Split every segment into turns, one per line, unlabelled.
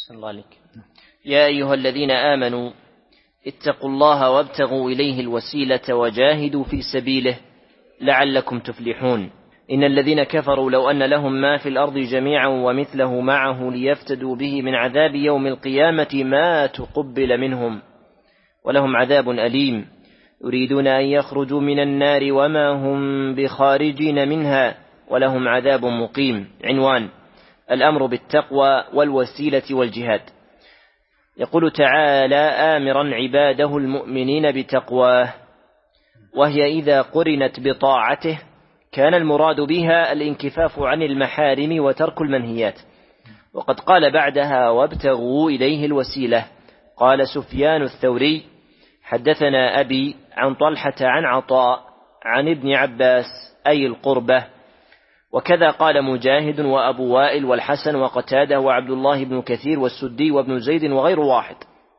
أحسن الله عليك. يا أيها الذين آمنوا اتقوا الله وابتغوا إليه الوسيلة وجاهدوا في سبيله لعلكم تفلحون. إن الذين كفروا لو أن لهم ما في الأرض جميعا ومثله معه ليفتدوا به من عذاب يوم القيامة ما تقبل منهم ولهم عذاب أليم يريدون أن يخرجوا من النار وما هم بخارجين منها ولهم عذاب مقيم. عنوان: الأمر بالتقوى والوسيلة والجهاد. يقول تعالى آمرا عباده المؤمنين بتقواه، وهي إذا قرنت بطاعته كان المراد بها الانكفاف عن المحارم وترك المنهيات. وقد قال بعدها وابتغوا إليه الوسيلة. قال سفيان الثوري: حدثنا أبي عن طلحة عن عطاء عن ابن عباس أي القربة. وكذا قال مجاهد وأبو وائل والحسن وقتادة وعبد الله بن كثير والسدي وابن زيد وغير واحد.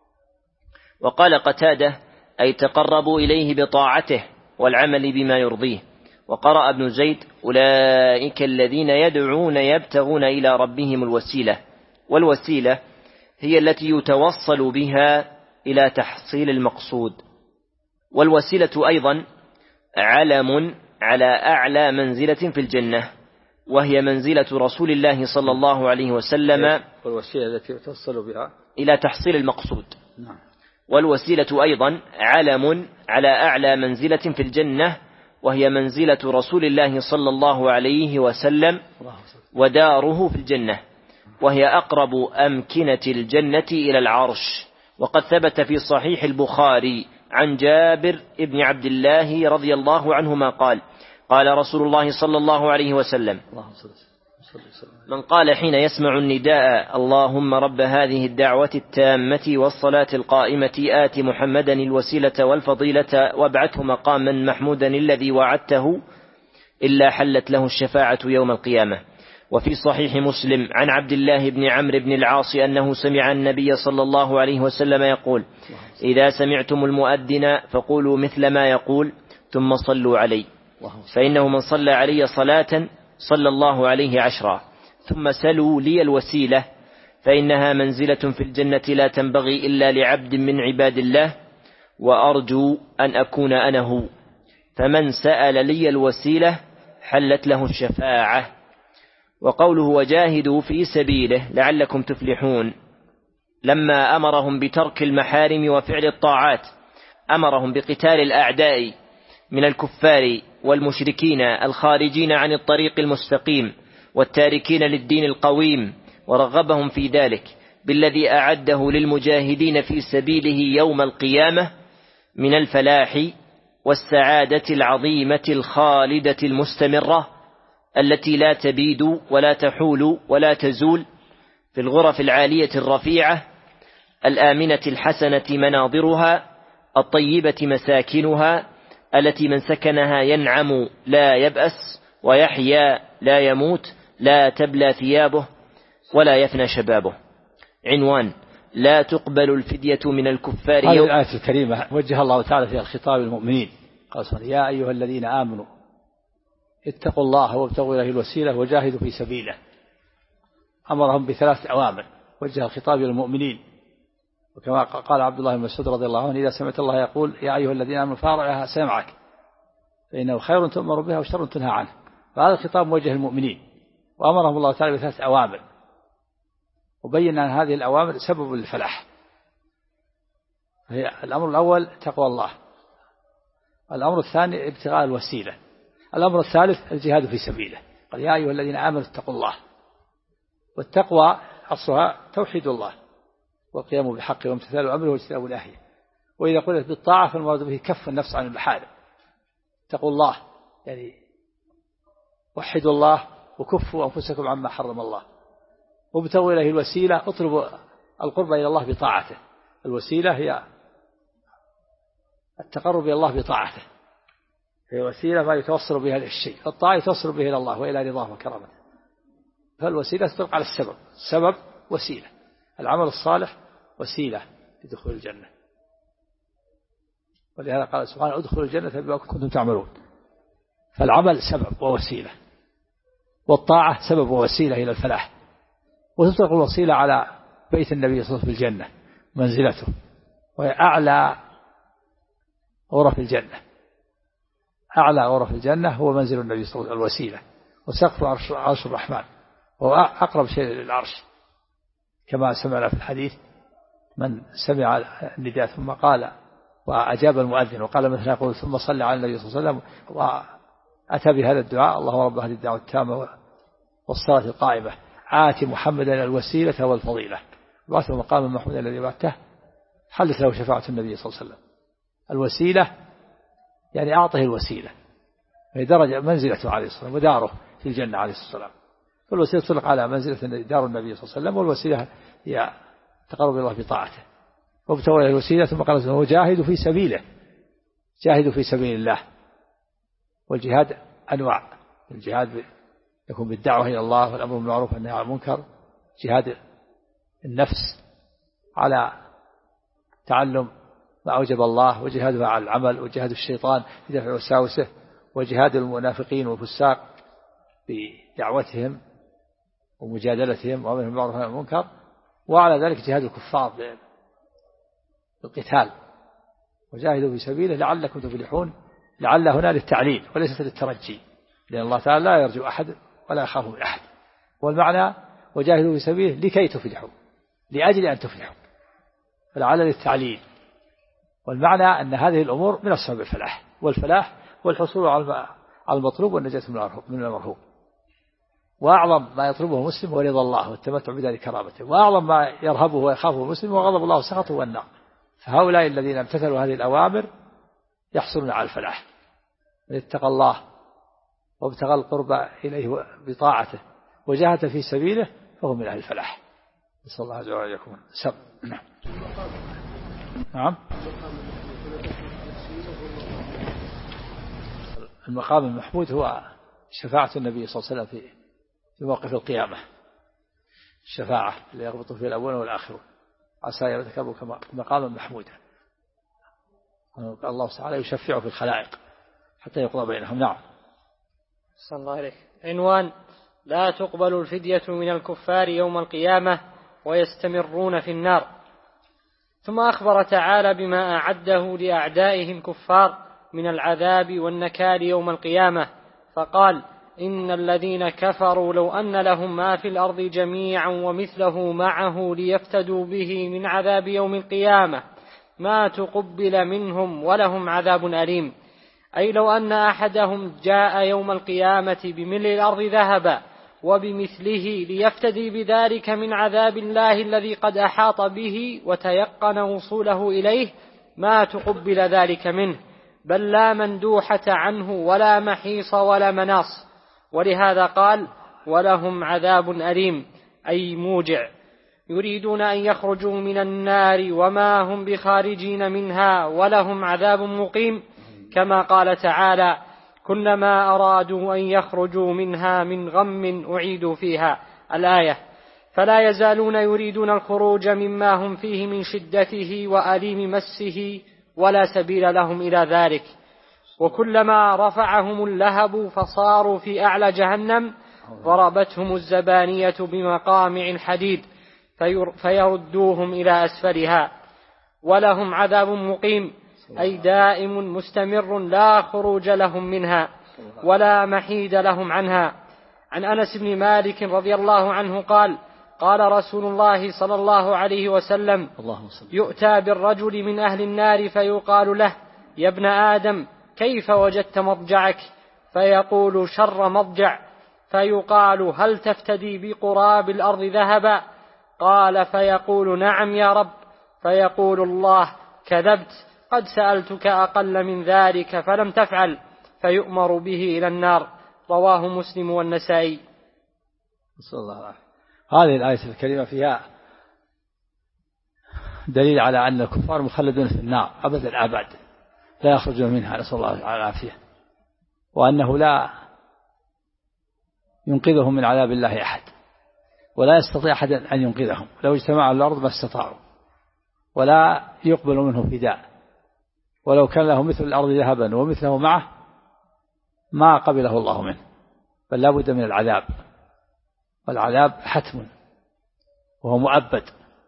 وقال قتادة: أي تقربوا إليه بطاعته والعمل بما يرضيه. وقرأ ابن زيد: أولئك الذين يدعون يبتغون إلى ربهم الوسيلة. والوسيلة هي التي يتوصل بها إلى تحصيل المقصود. والوسيلة أيضا علم على أعلى منزلة في الجنة، وهي منزلة رسول الله صلى الله عليه وسلم،
والوسيلة التي يتوصل بها
إلى تحصيل المقصود. والوسيلة أيضا علم على أعلى منزلة في الجنة، وهي منزلة رسول الله صلى الله عليه وسلم وداره في الجنة، وهي أقرب أمكنة الجنة إلى العرش. وقد ثبت في صحيح البخاري عن جابر ابن عبد الله رضي الله عنهما قال: قال رسول الله صلى الله عليه وسلم: من قال حين يسمع النداء اللهم رب هذه الدعوة التامة والصلاة القائمة آت محمدا الوسيلة والفضيلة وابعثه مقاما محمودا الذي وعدته إلا حلت له الشفاعة يوم القيامة. وفي صحيح مسلم عن عبد الله بن عمرو بن العاص أنه سمع النبي صلى الله عليه وسلم يقول: إذا سمعتم المؤذن فقولوا مثل ما يقول ثم صلوا علي، فإنه من صلى علي صلاة صلى الله عليه 10. ثم سلوا لي الوسيلة فإنها منزلة في الجنة لا تنبغي إلا لعبد من عباد الله، وأرجو أن أكون أنا هو. فمن سأل لي الوسيلة حلت له الشفاعة. وقوله وجاهدوا في سبيله لعلكم تفلحون، لما أمرهم بترك المحارم وفعل الطاعات أمرهم بقتال الأعداء من الكفار والمشركين الخارجين عن الطريق المستقيم والتاركين للدين القويم، ورغبهم في ذلك بالذي أعده للمجاهدين في سبيله يوم القيامة من الفلاح والسعادة العظيمة الخالدة المستمرة التي لا تبيد ولا تحول ولا تزول، في الغرف العالية الرفيعة الآمنة الحسنة مناظرها الطيبة مساكنها، التي من سكنها ينعم لا يبأس ويحيا لا يموت، لا تبلى ثيابه ولا يفنى شبابه. عنوان: لا تقبل الفدية من الكفار.
هذه الآية الكريمة وجه الله تعالى فيها الخطاب المؤمنين، قال: يا أيها الذين آمنوا اتقوا الله وابتغوا إليه الوسيلة وجاهدوا في سبيله. أمرهم بثلاث أوامر، وجه الخطاب للمؤمنين. وكما قال عبد الله بن مسعود رضي الله عنه: إذا سمعت الله يقول يا أيها الذين آمنوا فارعها سمعك فإنه خير تؤمر بها وشر تنهى عنه. فهذا الخطاب موجه للمؤمنين، وأمرهم الله تعالى بثلاث أوامر، وبين أن هذه الأوامر سبب للفلاح. الأمر الأول تقوى الله، الأمر الثاني ابتغاء الوسيلة، الأمر الثالث الجهاد في سبيله. قال: يا أيها الذين آمنوا اتقوا الله. والتقوى أصلها توحيد الله والقيام بحقه وامتثال أمره واجتناب نهيه. وإذا قلت بالطاعة فالمراد به كف النفس عن المحارم. اتقوا الله يعني وحدوا الله وكفوا أنفسكم عما حرم الله، وابتغوا إليه الوسيلة، اطلبوا القرب إلى الله بطاعته. الوسيلة هي التقرب إلى الله بطاعته، هي وسيلة ما يتوصل بها للشيء، الطاعة يتوصل به إلى الله وإلى رضاه وكرامته. فالوسيلة تطلق على السبب، السبب وسيلة، العمل الصالح وسيلة لدخول الجنة. ولهذا قال سبحانه: ادخلوا الجنة بما كنتم تعملون. فالعمل سبب ووسيلة، والطاعة سبب ووسيلة إلى الفلاح. وتطلق الوسيلة على بيت النبي صلى الله عليه وسلم في الجنة منزلته، وهي أعلى غرف الجنة. أعلى غرف الجنة هو منزل النبي صلى الله عليه وسلم الوسيلة، وسقف عرش الرحمن، وهو أقرب شيء للعرش، كما سمعنا في الحديث: من سمع النداء ثم قال وأجاب المؤذن وقال مثل يقول ثم صلى على النبي صلى الله عليه وسلم وأتى بهذا الدعاء: اللهم رب هذه الدعوة التامة والصلاة القائمة آت محمدا الوسيلة والفضيلة وبعثه مقام محمود الذي بعثته، حلت له شفاعة النبي صلى الله عليه وسلم. الوسيلة يعني أعطه الوسيلة، هي درجة منزلته عليه الصلاة والسلام وداره في الجنة عليه الصلاة والسلام. فالوسيلة تطلق على منزلة دار النبي صلى الله عليه وسلم، والوسيلة هي تقرب الله بطاعته. وابتغوا إلى الوسيلة ثم قال وجاهدوا في سبيله، جاهدوا في سبيل الله. والجهاد أنواع: الجهاد يكون بالدعوة إلى الله والأمر بالمعروف والنهي عن المنكر، جهاد النفس على تعلم ما أوجب الله وجهادها على العمل، وجهاد الشيطان في دفع وساوسه، وجهاد المنافقين والفساق بدعوتهم ومجادلتهم وأمرهم بالمعروف والنهي عن المنكر، وعلى ذلك جهاد الكفار بالقتال. وجاهدوا في سبيله لعلكم تفلحون. لعل هنا للتعليل وليست للترجي، لأن الله تعالى لا يرجو أحد ولا يخاف من أحد. والمعنى وجاهدوا في سبيله لكي تفلحوا، لأجل أن تفلحوا، فلعل للتعليل. والمعنى أن هذه الأمور من أسباب الفلاح، والفلاح والحصول على المطلوب والنجاة من المرهوب. وأعظم ما يطلبه المسلم هو رضا الله والتمتع بدار كرامته، وأعظم ما يرهبه ويخافه المسلم وغضب الله وسخطه والنار. فهؤلاء الذين امتثلوا هذه الأوامر يحصلون على الفلاح. من اتقى الله وابتغى القرب إليه بطاعته وجاهد في سبيله فهو من أهل الفلاح. نسأل الله عز وجل يكون سب. نعم. المقام المحمود هو شفاعة النبي صلى الله عليه وسلم في موقف القيامة، الشفاعة اللي يغبط فيها الأولون والآخرون، عسى يرتكبوا مقاما محمودا. الله تعالى يشفع في الخلائق حتى يقضى بينهم. نعم.
صلى الله عليه. عنوان: لا تقبل الفدية من الكفار يوم القيامة ويستمرون في النار. ثم أخبر تعالى بما أعده لأعدائه الكفار من العذاب والنكال يوم القيامة، فقال: إن الذين كفروا لو أن لهم ما في الأرض جميعا ومثله معه ليفتدوا به من عذاب يوم القيامة ما تقبل منهم ولهم عذاب أليم. أي لو أن أحدهم جاء يوم القيامة بملء الأرض ذهبا وبمثله ليفتدي بذلك من عذاب الله الذي قد أحاط به وتيقن وصوله إليه ما تقبل ذلك منه، بل لا مندوحة عنه ولا محيص ولا مناص. ولهذا قال: ولهم عذاب أليم، أي موجع. يريدون أن يخرجوا من النار وما هم بخارجين منها ولهم عذاب مقيم، كما قال تعالى: كلما أرادوا أن يخرجوا منها من غم أعيدوا فيها، الآية. فلا يزالون يريدون الخروج مما هم فيه من شدته وأليم مسه ولا سبيل لهم إلى ذلك. وكلما رفعهم اللهب فصاروا في أعلى جهنم ضربتهم الزبانية بمقامع الحديد فيردوهم إلى أسفلها. ولهم عذاب مقيم، أي دائم مستمر لا خروج لهم منها ولا محيد لهم عنها. عن أنس بن مالك رضي الله عنه قال: قال رسول الله صلى الله عليه وسلم: يؤتى بالرجل من أهل النار فيقال له: يا ابن آدم كيف وجدت مضجعك؟ فيقول: شر مضجع. فيقال: هل تفتدي بقراب الأرض ذهبا؟ قال: فيقول: نعم يا رب. فيقول الله: كذبت، قد سألتك أقل من ذلك فلم تفعل. فيؤمر به إلى النار. رواه مسلم والنسائي.
نسأل الله العافية. هذه الآية الكريمة فيها دليل على أن الكفار مخلدون في النار أبد الآباد لا يخرجون منها، نسأل الله العافية، وأنه لا ينقذهم من عذاب الله أحد، ولا يستطيع أحد أن ينقذهم، لو اجتمعوا على الأرض ما استطاعوا، ولا يقبل منه فداء، ولو كان له مثل الأرض ذهبا ومثله معه ما قبله الله منه، بل لا بد من العذاب، والعذاب حتم وهو مؤبد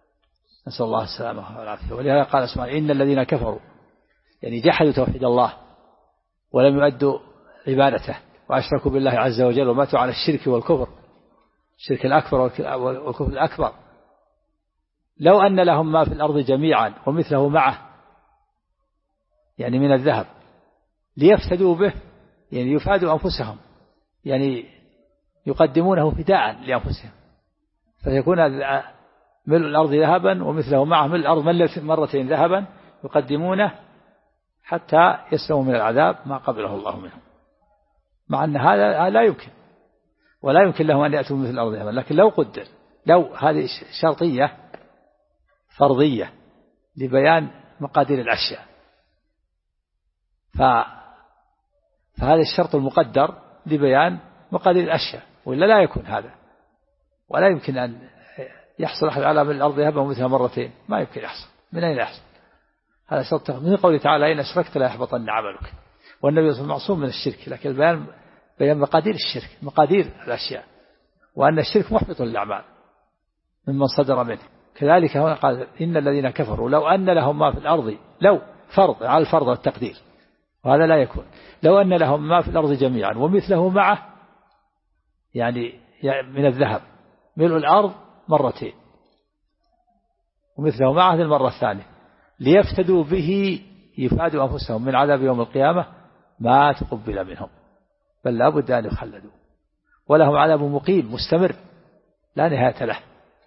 نسأل الله السلامة والعافية. ولهذا قال سبحانه إن الذين كفروا يعني جحدوا توحيد الله ولم يؤدوا عبادته وأشركوا بالله عز وجل وماتوا على الشرك والكفر، الشرك الأكبر والكفر الأكبر، لو أن لهم ما في الأرض جميعا ومثله معه يعني من الذهب ليفتدوا به يعني يفادوا أنفسهم، يعني يقدمونه فداء لأنفسهم، فيكون ملء الأرض ذهبا ومثله معه ملء الأرض مرتين ذهبا يقدمونه حتى يسلموا من العذاب ما قبله الله منهم، مع أن هذا لا يمكن ولا يمكن لهم أن يأتوا مثل الأرض ذهبا. لكن لو قدر، لو هذه شرطية فرضية لبيان مقادير الأشياء، فهذا الشرط المقدر لبيان مقادير الأشياء، وإلا لا يكون هذا، ولا يمكن أن يحصل أحد على من الأرض ذهبا ومثلها مرتين، ما يمكن يحصل. من أين يحصل؟ هذا شرط من قوله تعالى إن أشركت لا يحبطن عملك، والنبي صلى الله عليه وسلم معصوم من الشرك، لكن بيان مقادير الشرك، مقادير الأشياء، وأن الشرك محبط للأعمال ممن صدر منه. كذلك هنا قال إن الذين كفروا لو أن لهم ما في الأرض، لو فرض على الفرض والتقدير، وهذا لا يكون، لو أن لهم ما في الأرض جميعا ومثله معه يعني من الذهب ملء الأرض مرتين ومثله معه المرة الثانية ليفتدوا به يفادوا أنفسهم من عذاب يوم القيامة ما تقبل منهم، بل لا بد أن يخلدوا ولهم عذاب مقيم مستمر لا نهاية له.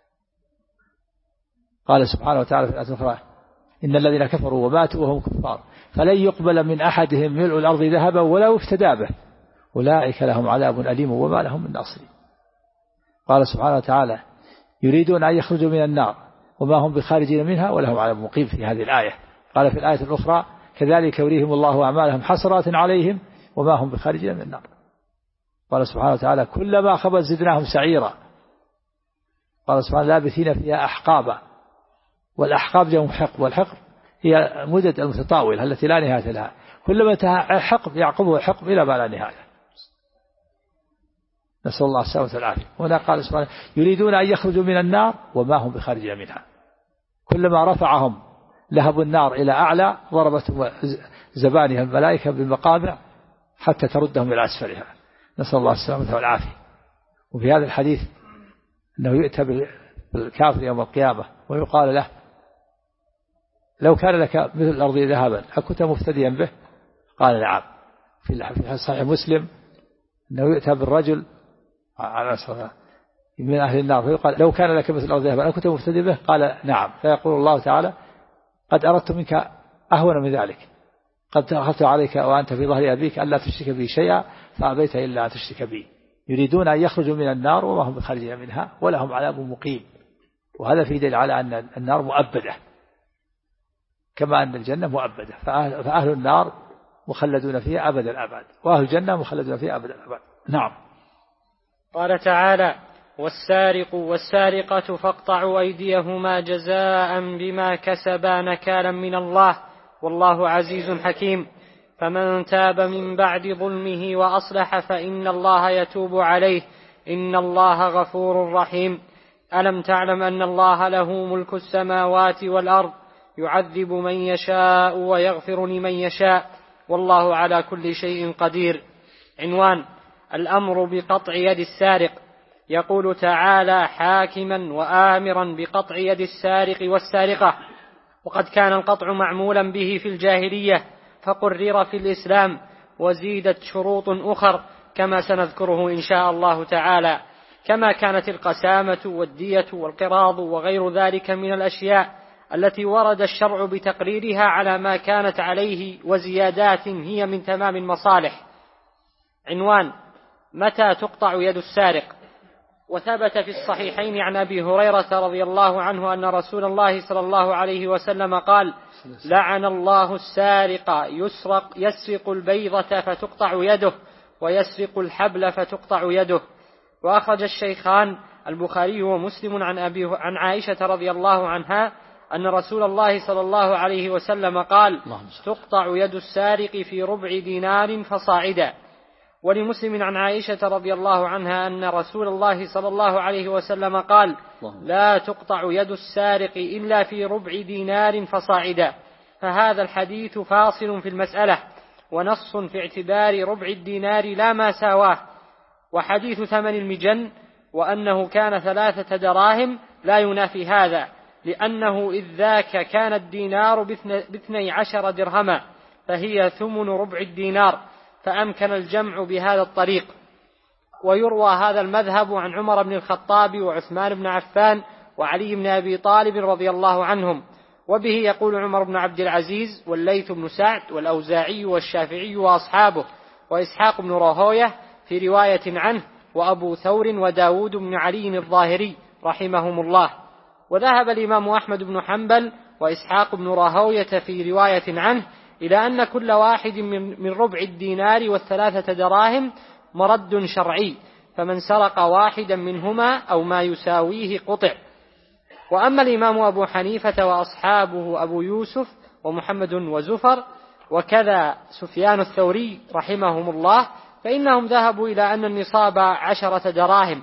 قال سبحانه وتعالى في الآية الأخرى إن الذين كفروا وماتوا وهم كفار فلن يقبل من أحدهم ملء الأرض ذهبا ولا افتدى به أولئك لهم عذاب أليم وما لهم من ناصرين. قال سبحانه وتعالى يريدون أن يخرجوا من النار وما هم بخارجين منها ولهم عذاب مقيم في هذه الآية. قال في الآية الأخرى كذلك يريهم الله أعمالهم حسرات عليهم وما هم بخارجين من النار. قال سبحانه وتعالى كلما خبت زدناهم سعيرا. قال سبحانه لابثين فيها أحقابا، والأحقاب جمع حقب، والحقب هي مدد المتطاولة التي لا نهاية لها، كلما انتهى حقب يعقبه حقب إلى ما لا نهاية. نسأل الله السلامة والعافية. هنا قال سبحانه يريدون أن يخرجوا من النار وما هم بخارجين منها، كلما رفعهم لهب النار إلى أعلى ضربتهم زبانها الملائكة بالمقامع حتى تردهم إلى أسفلها، نسأل الله السلامة والعافية. وفي هذا الحديث أنه يؤتى بالكافر يوم القيامة ويقال له لو كان لك مثل الأرض ذهبا أكنت مفتديا به؟ قال نعم. في صحيح مسلم أنه يؤتى بالرجل على صلاة من أهل النار فيقال لو كان لك مثل الأرض ذهبا أكنت مفتدي به؟ قال نعم. فيقول الله تعالى قد أردت منك أهون من ذلك، قد أخذت عليك وأنت في ظهر أبيك ألا تشرك بي شيئا فأبيت إلا أن تشرك بي. يريدون أن يخرجوا من النار وما هم بخارجين منها ولهم عذاب مقيم. وهذا في دليل على أن النار مؤبدة كما أن الجنة مؤبدة، فأهل النار مخلدون فيها أبد الأبد وأهل الجنة مخلدون فيها أبد الأبد. نعم.
قال تعالى والسارق والسارقة فاقطعوا أيديهما جزاء بما كسبا نكالا من الله والله عزيز حكيم. فمن تاب من بعد ظلمه وأصلح فإن الله يتوب عليه إن الله غفور رحيم. ألم تعلم أن الله له ملك السماوات والأرض يعذب من يشاء ويغفر لمن يشاء والله على كل شيء قدير. عنوان الأمر بقطع يد السارق. يقول تعالى حاكما وآمرا بقطع يد السارق والسارقة، وقد كان القطع معمولا به في الجاهلية فقرر في الإسلام وزيدت شروط أخر كما سنذكره إن شاء الله تعالى، كما كانت القسامة والدية والقراض وغير ذلك من الأشياء التي ورد الشرع بتقريرها على ما كانت عليه وزيادات هي من تمام المصالح. عنوان متى تقطع يد السارق. وثبت في الصحيحين عن أبي هريرة رضي الله عنه أن رسول الله صلى الله عليه وسلم قال لعن الله السارق يسرق البيضة فتقطع يده ويسرق الحبل فتقطع يده. وأخرج الشيخان البخاري ومسلم عن عائشة رضي الله عنها أن رسول الله صلى الله عليه وسلم قال تقطع يد السارق في ربع دينار فصاعدا. ولمسلم عن عائشة رضي الله عنها أن رسول الله صلى الله عليه وسلم قال: لا تقطع يد السارق إلا في ربع دينار فصاعدا. فهذا الحديث فاصل في المسألة ونص في اعتبار ربع الدينار لا ما ساواه. وحديث ثمن المجن وأنه كان 3 دراهم لا ينافي هذا، لأنه إذ ذاك كان الدينار ب12 درهما، فهي ثمن ربع الدينار، فأمكن الجمع بهذا الطريق. ويروى هذا المذهب عن عمر بن الخطاب وعثمان بن عفان وعلي بن أبي طالب رضي الله عنهم. وبه يقول عمر بن عبد العزيز والليث بن سعد والأوزاعي والشافعي وأصحابه وإسحاق بن راهويه في رواية عنه، وأبو ثور وداود بن علي الظاهري رحمهم الله. وذهب الإمام أحمد بن حنبل وإسحاق بن راهويه في رواية عنه إلى أن كل واحد من ربع الدينار و3 دراهم مرد شرعي، فمن سرق واحدا منهما أو ما يساويه قطع. وأما الإمام أبو حنيفة وأصحابه أبو يوسف ومحمد وزفر وكذا سفيان الثوري رحمهم الله، فإنهم ذهبوا إلى أن النصاب 10 دراهم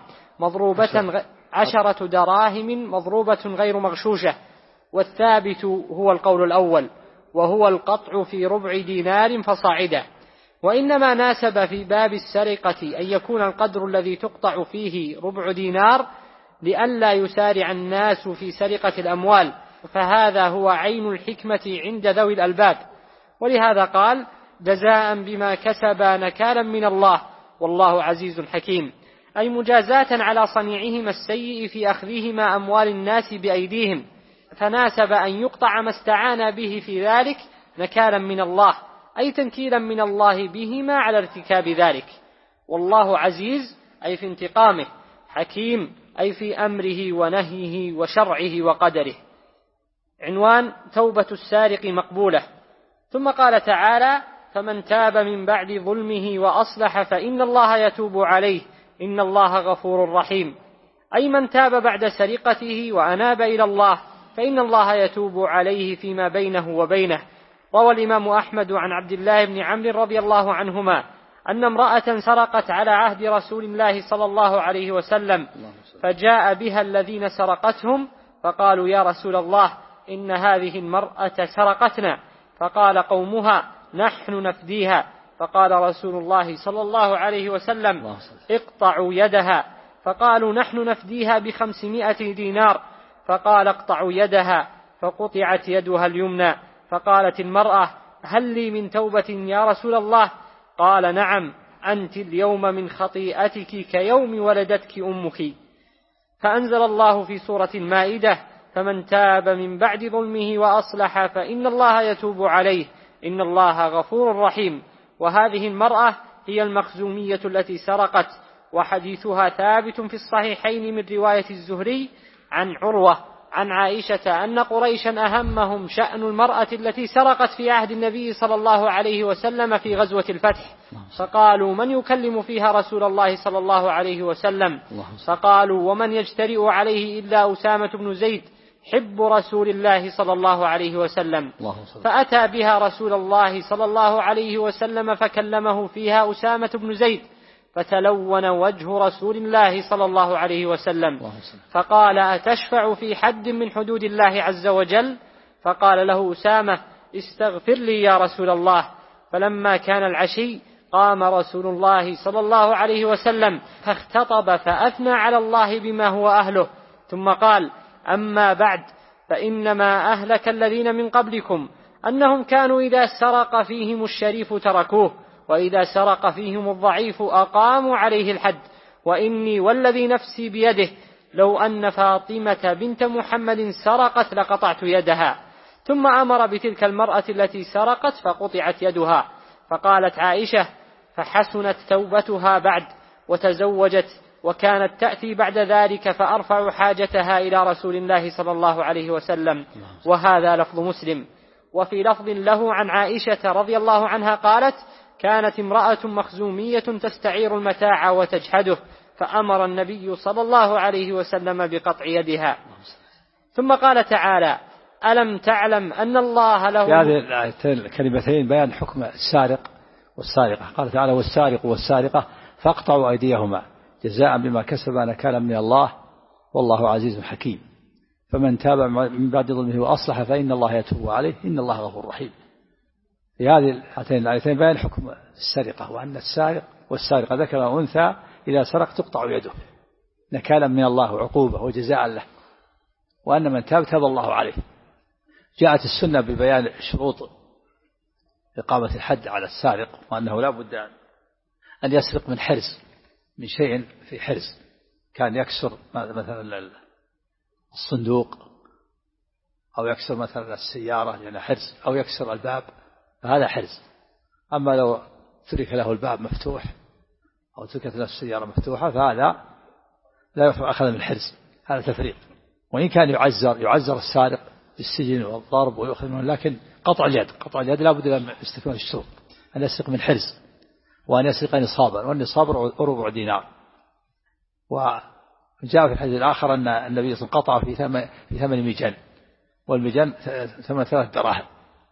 مضروبة غير مغشوشة. والثابت هو القول الأول، وهو القطع في ربع دينار فصاعدا. وإنما ناسب في باب السرقة أن يكون القدر الذي تقطع فيه ربع دينار لئلا يسارع الناس في سرقة الأموال، فهذا هو عين الحكمة عند ذوي الألباب. ولهذا قال: جزاء بما كسبا نكالا من الله والله عزيز حكيم، أي مجازاة على صنيعهما السيء في أخذهما أموال الناس بأيديهم، فناسب أن يقطع ما استعان به في ذلك نكالا من الله، أي تنكيلا من الله بهما على ارتكاب ذلك. والله عزيز أي في انتقامه، حكيم أي في أمره ونهيه وشرعه وقدره. عنوان: توبة السارق مقبولة. ثم قال تعالى: فمن تاب من بعد ظلمه وأصلح فإن الله يتوب عليه إن الله غفور رحيم، أي من تاب بعد سرقته وأناب إلى الله فإن الله يتوب عليه فيما بينه وبينه. روى الإمام أحمد عن عبد الله بن عمرو رضي الله عنهما أن امرأة سرقت على عهد رسول الله صلى الله عليه وسلم، فجاء بها الذين سرقتهم فقالوا: يا رسول الله إن هذه المرأة سرقتنا. فقال قومها: نحن نفديها. فقال رسول الله صلى الله عليه وسلم: اقطعوا يدها. فقالوا: نحن نفديها ب500 دينار. فقال: اقطعوا يدها. فقطعت يدها اليمنى. فقالت المرأة: هل لي من توبة يا رسول الله؟ قال: نعم، أنت اليوم من خطيئتك كيوم ولدتك أمك. فأنزل الله في سورة المائدة: فمن تاب من بعد ظلمه وأصلح فإن الله يتوب عليه إن الله غفور رحيم. وهذه المرأة هي المخزومية التي سرقت، وحديثها ثابت في الصحيحين من رواية الزهري عن عروة عن عائشة أن قريشا أهمهم شأن المرأة التي سرقت في عهد النبي صلى الله عليه وسلم في غزوة الفتح، فقالوا: من يكلم فيها رسول الله صلى الله عليه وسلم؟ فقالوا: ومن يجترئ عليه إلا أسامة بن زيد حب رسول الله صلى الله عليه وسلم. فأتى بها رسول الله صلى الله عليه وسلم فكلمه فيها أسامة بن زيد، فتلون وجه رسول الله صلى الله عليه وسلم، فقال: أتشفع في حد من حدود الله عز وجل؟ فقال له أسامة: استغفر لي يا رسول الله. فلما كان العشي قام رسول الله صلى الله عليه وسلم فاختطب فأثنى على الله بما هو أهله، ثم قال: أما بعد، فإنما أهلك الذين من قبلكم أنهم كانوا إذا سرق فيهم الشريف تركوه، وإذا سرق فيهم الضعيف أقاموا عليه الحد، وإني والذي نفسي بيده لو أن فاطمة بنت محمد سرقت لقطعت يدها. ثم أمر بتلك المرأة التي سرقت فقطعت يدها. فقالت عائشة: فحسنت توبتها بعد وتزوجت، وكانت تأتي بعد ذلك فأرفع حاجتها إلى رسول الله صلى الله عليه وسلم. وهذا لفظ مسلم. وفي لفظ له عن عائشة رضي الله عنها قالت: كانت امرأة مخزومية تستعير المتاع وتجحده، فأمر النبي صلى الله عليه وسلم بقطع يدها. ثم قال تعالى: ألم تعلم أن الله له.
في هذه الكلمتين بيان حكم السارق والسارقة. قال تعالى والسارق والسارقة فاقطعوا أيديهما جزاء بما كسبا نكالا من الله والله عزيز حكيم. فمن تاب من بعد ظلمه وأصلح فإن الله يتوب عليه إن الله غفور رحيم. في هذه هاتين الآيتين بيان حكم السرقة، وأن السارق والسارقة ذكر وأنثى إذا سرق تقطع يده نكالا من الله وعقوبة وجزاء له، وأن من تاب تاب الله عليه. جاءت السنة ببيان شروط إقامة الحد على السارق، وأنه لا بد أن يسرق من حرز، من شيء في حرز، كان يكسر مثلا الصندوق أو يكسر مثلا السيارة يعني حرز، أو يكسر الباب، فهذا حرز. أما لو ترك له الباب مفتوح أو تركت له السيارة مفتوحة فهذا لا يفعل أخذ من حرز، هذا تفريق. وإن كان يعزر السارق بالسجن والضرب ويؤخذ منه، لكن قطع اليد لا بد أن يستكمل الشروط، أن يسرق من حرز، وأن يسرق نصابا، والنصاب ربع دينار. وجاء في الحديث الآخر أن النبي صلى الله عليه وسلم قطع في ثمن مجن، والمجن ثمن 3 دراهم.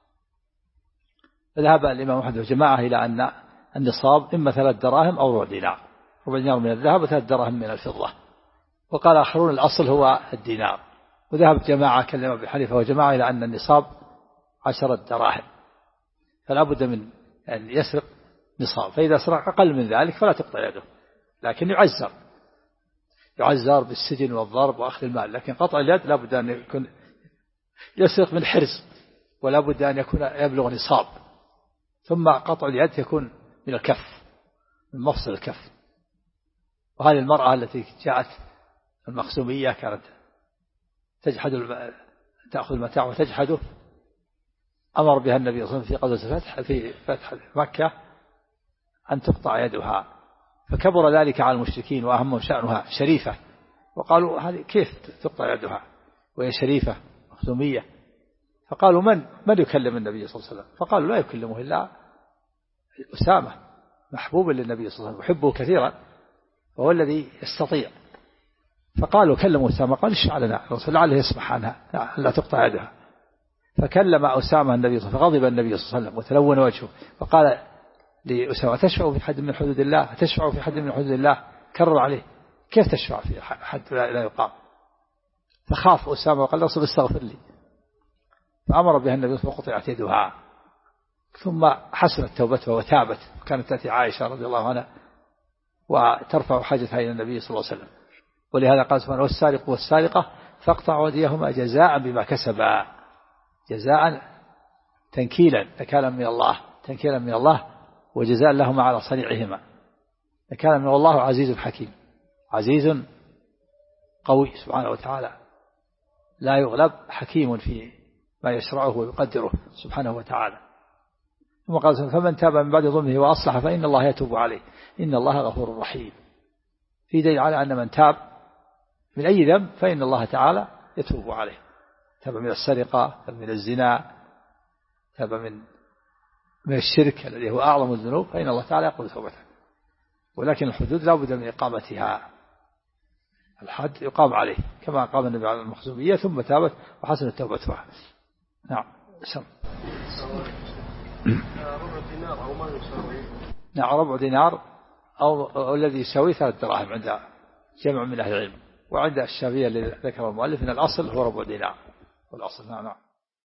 فذهب الإمام أحمد وجماعة إلى أن النصاب إما 3 دراهم أو ربع دينار، ربع دينار من الذهب و3 دراهم من الفضة. وقال آخرون الأصل هو الدينار. وذهب جماعة كالإمام أبي حنيفة وجماعة إلى أن النصاب 10 دراهم، فلا بد من أن يسرق نصاب، فإذا سرق أقل من ذلك فلا تقطع يده، لكن يعزر بالسجن والضرب وأخذ المال. لكن قطع اليد لا بد أن يكون يسرق من حرز، ولا بد أن يكون يبلغ نصاب. ثم قطع اليد يكون من الكف، من مفصل الكف. وهذه المرأة التي جاءت المخزومية كانت تأخذ المتاع وتجحده، أمر بها النبي صلى الله عليه وسلم في غزوة في فتح مكة أن تقطع يدها، فكبر ذلك على المشركين وأهمهم شأنها شريفة، وقالوا هذه كيف تقطع يدها وهي شريفة مخزومية؟ فقالوا من يكلم النبي صلى الله عليه وسلم؟ فقالوا لا يكلمه إلا أسامة، محبوب للنبي صلى الله عليه وسلم يحبه كثيرا وهو الذي يستطيع. فقالوا كلموا أسامة، قال اشفع لنا الرسول لعله يسمح عنها لا تقطع يدها. فكلم أسامة النبي صلى الله عليه وسلم، فغضب النبي صلى الله عليه وسلم وتلون وجهه، فقال لأسامة تشفع في حد من حدود الله؟ تشفع في حد من حدود الله؟ كرر عليه كيف تشفع في حد لا يقام؟ فخاف أسامة وقال رسول استغفر لي، فأمر بها النبي فقطعت يدها. ثم حسنت توبتها وتابت، وكانت تأتي عائشة رضي الله عنها وترفع حاجتها إلى النبي صلى الله عليه وسلم. ولهذا قال سبحانه والسارق والسارقة فاقطعوا أيديهما جزاء بما كسبا، جزاء تنكيلا نكالا من الله وجزاء لهما على صنيعهما نكالا من الله عزيز حكيم. عزيز قوي سبحانه وتعالى لا يغلب، حكيم في ما يشرعه ويقدره سبحانه وتعالى. ثم قال فمن تاب من بعد ظلمه وأصلح فإن الله يتوب عليه إن الله غفور رحيم. في دليل على أن من تاب من أي ذنب فإن الله تعالى يتوب عليه، تاب من السرقة، تاب من الزنا، تاب من الشرك الذي هو أعظم الذنوب، فإن الله تعالى يقبل توبته. ولكن الحدود لا بد من إقامتها، الحد يقام عليه كما قام النبي على المخزومية ثم تابت وحسنت توبتها. نعم.
ربع دينار أو ما يساوي؟
نعم ربع دينار أو الذي يساوي 3 دراهم عند جمع من أهل العلم. وعند الشافعية اللي ذكر المؤلف أن الأصل هو ربع دينار والأصل. نعم.